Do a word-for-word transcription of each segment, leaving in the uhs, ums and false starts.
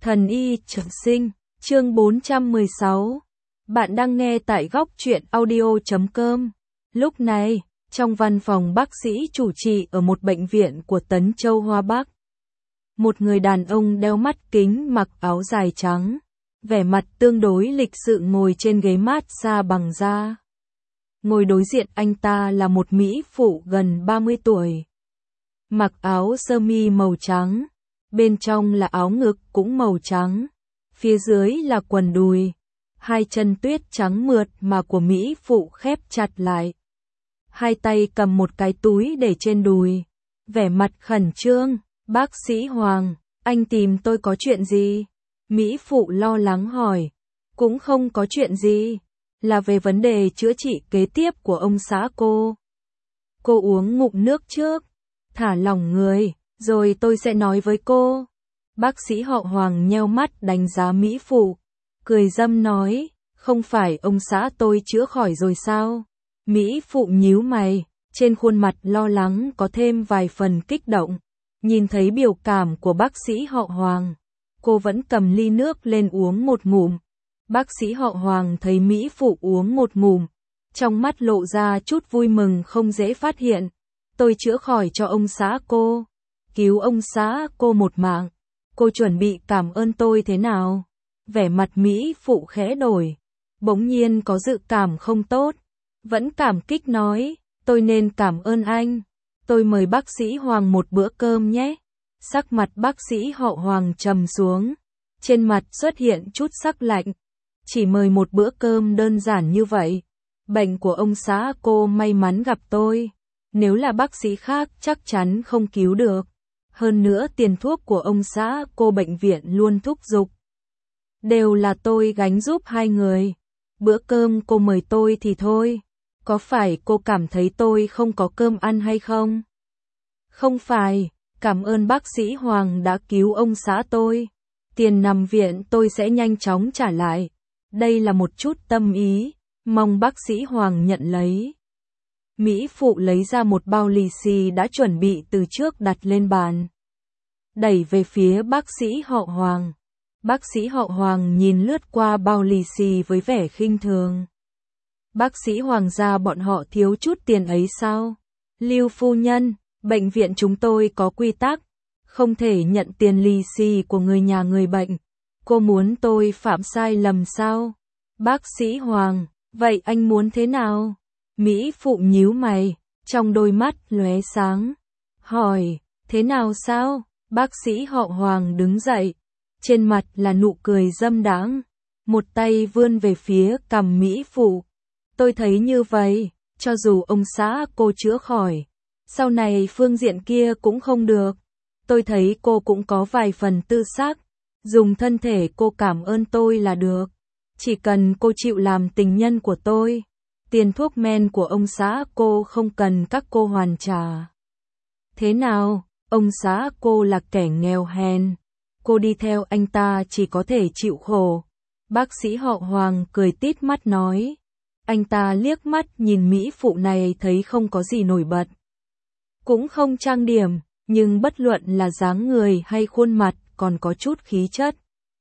Thần y trường sinh, chương bốn trăm mười sáu. Bạn đang nghe tại góc truyện audio chấm com. Lúc này, trong văn phòng bác sĩ chủ trị ở một bệnh viện của Tấn Châu Hoa Bắc, một người đàn ông đeo mắt kính mặc áo dài trắng, vẻ mặt tương đối lịch sự ngồi trên ghế massage bằng da. Ngồi đối diện anh ta là một mỹ phụ gần ba mươi tuổi, mặc áo sơ mi màu trắng, bên trong là áo ngực cũng màu trắng, phía dưới là quần đùi, hai chân tuyết trắng mượt mà của mỹ phụ khép chặt lại. Hai tay cầm một cái túi để trên đùi, vẻ mặt khẩn trương. Bác sĩ Hoàng, anh tìm tôi có chuyện gì? Mỹ phụ lo lắng hỏi. Cũng không có chuyện gì, là về vấn đề chữa trị kế tiếp của ông xã cô. Cô uống ngụm nước trước, thả lỏng người, rồi tôi sẽ nói với cô. Bác sĩ họ Hoàng nheo mắt đánh giá mỹ phụ, cười dâm nói, không phải ông xã tôi chữa khỏi rồi sao? Mỹ phụ nhíu mày, trên khuôn mặt lo lắng có thêm vài phần kích động. Nhìn thấy biểu cảm của bác sĩ họ Hoàng, cô vẫn cầm ly nước lên uống một ngụm. Bác sĩ họ Hoàng thấy mỹ phụ uống một ngụm, trong mắt lộ ra chút vui mừng không dễ phát hiện. Tôi chữa khỏi cho ông xã cô, cứu ông xã cô một mạng. Cô chuẩn bị cảm ơn tôi thế nào? Vẻ mặt mỹ phụ khẽ đổi, bỗng nhiên có dự cảm không tốt, vẫn cảm kích nói, tôi nên cảm ơn anh. Tôi mời bác sĩ Hoàng một bữa cơm nhé. Sắc mặt bác sĩ họ Hoàng trầm xuống, trên mặt xuất hiện chút sắc lạnh. Chỉ mời một bữa cơm đơn giản như vậy. Bệnh của ông xã cô may mắn gặp tôi, nếu là bác sĩ khác chắc chắn không cứu được. Hơn nữa tiền thuốc của ông xã cô bệnh viện luôn thúc giục, đều là tôi gánh giúp hai người. Bữa cơm cô mời tôi thì thôi, có phải cô cảm thấy tôi không có cơm ăn hay không? Không phải, cảm ơn bác sĩ Hoàng đã cứu ông xã tôi. Tiền nằm viện tôi sẽ nhanh chóng trả lại. Đây là một chút tâm ý, mong bác sĩ Hoàng nhận lấy. Mỹ phụ lấy ra một bao lì xì đã chuẩn bị từ trước đặt lên bàn, đẩy về phía bác sĩ họ Hoàng. Bác sĩ họ Hoàng nhìn lướt qua bao lì xì với vẻ khinh thường. Bác sĩ Hoàng gia bọn họ thiếu chút tiền ấy sao? Lưu phu nhân, bệnh viện chúng tôi có quy tắc, không thể nhận tiền lì xì của người nhà người bệnh. Cô muốn tôi phạm sai lầm sao? Bác sĩ Hoàng, vậy anh muốn thế nào? Mỹ phụ nhíu mày, trong đôi mắt lóe sáng, hỏi, thế nào sao? Bác sĩ họ Hoàng đứng dậy, trên mặt là nụ cười dâm đãng, một tay vươn về phía cằm mỹ phụ. Tôi thấy như vậy, cho dù ông xã cô chữa khỏi, sau này phương diện kia cũng không được. Tôi thấy cô cũng có vài phần tư xác, dùng thân thể cô cảm ơn tôi là được. Chỉ cần cô chịu làm tình nhân của tôi, tiền thuốc men của ông xã cô không cần các cô hoàn trả. Thế nào, ông xã cô là kẻ nghèo hèn, cô đi theo anh ta chỉ có thể chịu khổ. Bác sĩ họ Hoàng cười tít mắt nói. Anh ta liếc mắt nhìn mỹ phụ này thấy không có gì nổi bật, cũng không trang điểm, nhưng bất luận là dáng người hay khuôn mặt còn có chút khí chất.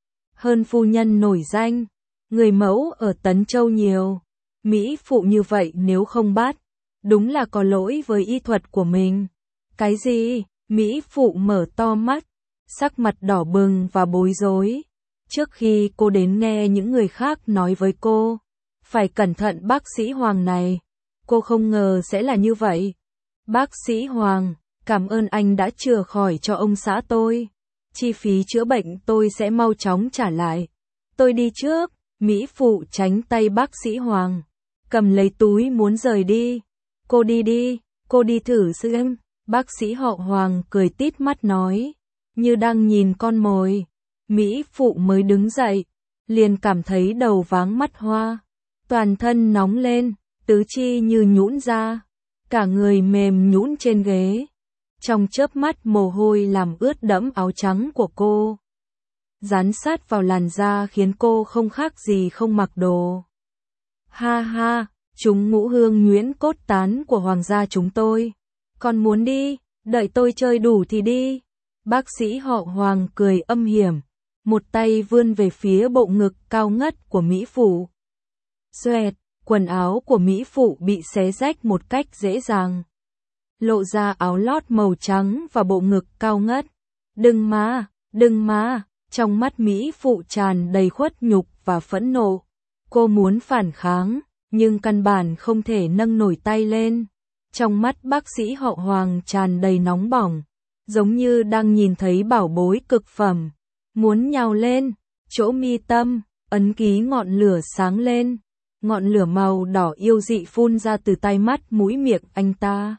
Hơn phu nhân nổi danh, người mẫu ở Tấn Châu nhiều. Mỹ phụ như vậy nếu không bắt, đúng là có lỗi với y thuật của mình. Cái gì? Mỹ phụ mở to mắt, sắc mặt đỏ bừng và bối rối. Trước khi cô đến nghe những người khác nói với cô, phải cẩn thận bác sĩ Hoàng này, cô không ngờ sẽ là như vậy. Bác sĩ Hoàng, cảm ơn anh đã chữa khỏi cho ông xã tôi. Chi phí chữa bệnh tôi sẽ mau chóng trả lại. Tôi đi trước. Mỹ phụ tránh tay bác sĩ Hoàng, cầm lấy túi muốn rời đi. Cô đi đi, cô đi thử xem. Bác sĩ họ Hoàng cười tít mắt nói, như đang nhìn con mồi. Mỹ phụ mới đứng dậy, liền cảm thấy đầu váng mắt hoa, toàn thân nóng lên, tứ chi như nhũn ra, cả người mềm nhũn trên ghế. Trong chớp mắt mồ hôi làm ướt đẫm áo trắng của cô, dán sát vào làn da khiến cô không khác gì không mặc đồ. Ha ha, chúng ngũ hương nhuyễn cốt tán của hoàng gia chúng tôi. Còn muốn đi, đợi tôi chơi đủ thì đi. Bác sĩ họ Hoàng cười âm hiểm, một tay vươn về phía bộ ngực cao ngất của Mỹ Phụ. Xoẹt, quần áo của Mỹ Phụ bị xé rách một cách dễ dàng. Lộ ra áo lót màu trắng và bộ ngực cao ngất. Đừng mà, đừng mà, trong mắt Mỹ Phụ tràn đầy khuất nhục và phẫn nộ. Cô muốn phản kháng, nhưng căn bản không thể nâng nổi tay lên. Trong mắt bác sĩ Hậu Hoàng tràn đầy nóng bỏng, giống như đang nhìn thấy bảo bối cực phẩm. Muốn nhào lên, chỗ mi tâm, ấn ký ngọn lửa sáng lên. Ngọn lửa màu đỏ yêu dị phun ra từ tai mắt mũi miệng anh ta.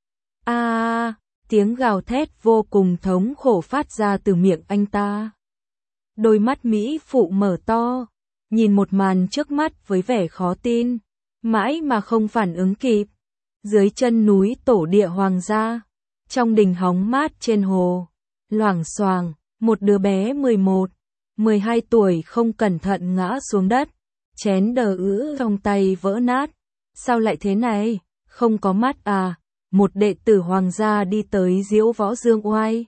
A, à, tiếng gào thét vô cùng thống khổ phát ra từ miệng anh ta. Đôi mắt Mỹ Phụ mở to, nhìn một màn trước mắt với vẻ khó tin, mãi mà không phản ứng kịp. Dưới chân núi tổ địa hoàng gia, trong đình hóng mát trên hồ, loảng xoảng, một đứa bé mười một, mười hai tuổi không cẩn thận ngã xuống đất, chén đờ ứ trong tay vỡ nát. Sao lại thế này, không có mắt à? Một đệ tử hoàng gia đi tới diễu võ dương oai.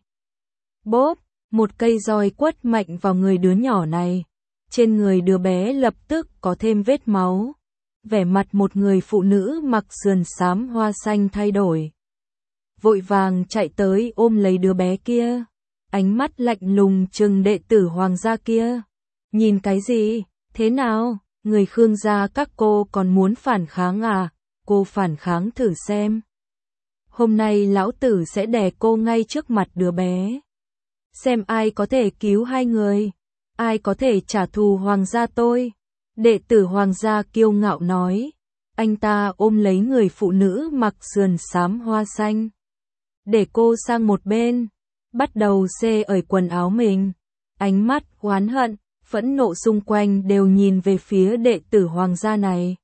Bốp, một cây roi quất mạnh vào người đứa nhỏ này. Trên người đứa bé lập tức có thêm vết máu. Vẻ mặt một người phụ nữ mặc sườn xám hoa xanh thay đổi. Vội vàng chạy tới ôm lấy đứa bé kia. Ánh mắt lạnh lùng trừng đệ tử hoàng gia kia. Nhìn cái gì? Thế nào? Người Khương gia các cô còn muốn phản kháng à? Cô phản kháng thử xem. Hôm nay lão tử sẽ đè cô ngay trước mặt đứa bé. Xem ai có thể cứu hai người. Ai có thể trả thù hoàng gia tôi. Đệ tử hoàng gia kiêu ngạo nói. Anh ta ôm lấy người phụ nữ mặc sườn xám hoa xanh. Để cô sang một bên. Bắt đầu xê ởi quần áo mình. Ánh mắt oán hận, phẫn nộ xung quanh đều nhìn về phía đệ tử hoàng gia này.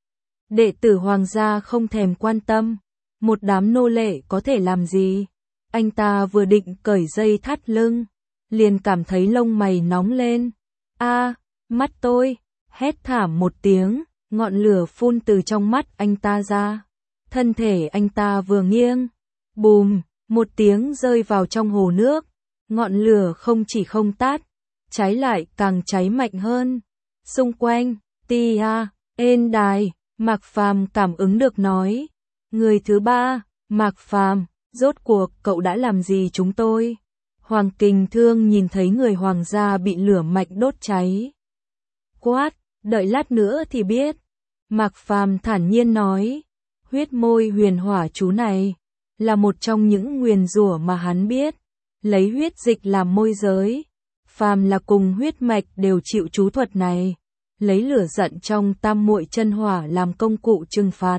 Đệ tử hoàng gia không thèm quan tâm. Một đám nô lệ có thể làm gì? Anh ta vừa định cởi dây thắt lưng, liền cảm thấy lông mày nóng lên. A, à, mắt tôi! Hét thảm một tiếng, ngọn lửa phun từ trong mắt anh ta ra. Thân thể anh ta vừa nghiêng, bùm, một tiếng rơi vào trong hồ nước. Ngọn lửa không chỉ không tắt, cháy lại càng cháy mạnh hơn. Xung quanh, tia, ên đài, Mạc Phàm cảm ứng được nói. Người thứ ba, Mạc Phàm, rốt cuộc cậu đã làm gì chúng tôi? Hoàng Kình Thương nhìn thấy người hoàng gia bị lửa mạnh đốt cháy. Quát, đợi lát nữa thì biết. Mạc Phàm thản nhiên nói, huyết môi huyền hỏa chú này là một trong những nguyền rủa mà hắn biết, lấy huyết dịch làm môi giới. Phàm là cùng huyết mạch đều chịu chú thuật này, lấy lửa giận trong tam muội chân hỏa làm công cụ trừng phạt.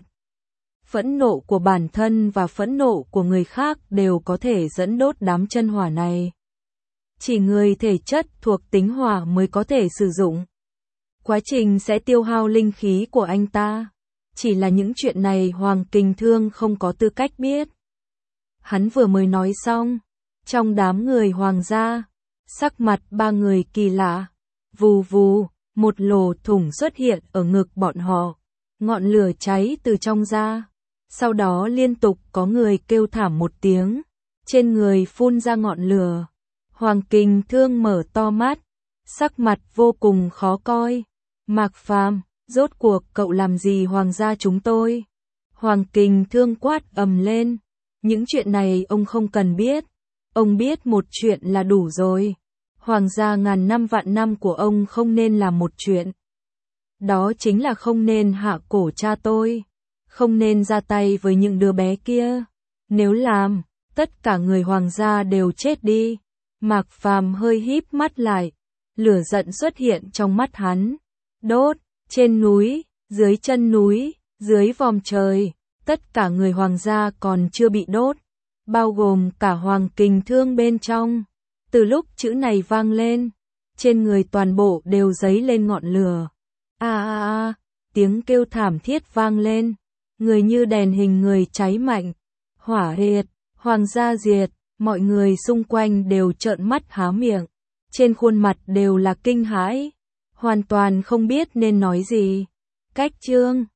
Phẫn nộ của bản thân và phẫn nộ của người khác đều có thể dẫn đốt đám chân hỏa này. Chỉ người thể chất thuộc tính hỏa mới có thể sử dụng. Quá trình sẽ tiêu hao linh khí của anh ta. Chỉ là những chuyện này Hoàng Kình Thương không có tư cách biết. Hắn vừa mới nói xong, trong đám người hoàng gia, sắc mặt ba người kỳ lạ. Vù vù, một lỗ thủng xuất hiện ở ngực bọn họ. Ngọn lửa cháy từ trong ra. Sau đó liên tục có người kêu thảm một tiếng. Trên người phun ra ngọn lửa. Hoàng Kình Thương mở to mắt. Sắc mặt vô cùng khó coi. Mạc Phàm, rốt cuộc cậu làm gì hoàng gia chúng tôi? Hoàng Kình Thương quát ầm lên. Những chuyện này ông không cần biết. Ông biết một chuyện là đủ rồi. Hoàng gia ngàn năm vạn năm của ông không nên làm một chuyện. Đó chính là không nên hạ cổ cha tôi. Không nên ra tay với những đứa bé kia. Nếu làm, tất cả người hoàng gia đều chết đi. Mạc Phàm hơi híp mắt lại. Lửa giận xuất hiện trong mắt hắn. Đốt, trên núi, dưới chân núi, dưới vòm trời. Tất cả người hoàng gia còn chưa bị đốt. Bao gồm cả Hoàng Kình Thương bên trong. Từ lúc chữ này vang lên, trên người toàn bộ đều dấy lên ngọn lửa. A a a, tiếng kêu thảm thiết vang lên. Người như đèn hình người cháy mạnh. Hỏa diệt, hoàng gia diệt, mọi người xung quanh đều trợn mắt há miệng. Trên khuôn mặt đều là kinh hãi. Hoàn toàn không biết nên nói gì. Cách chương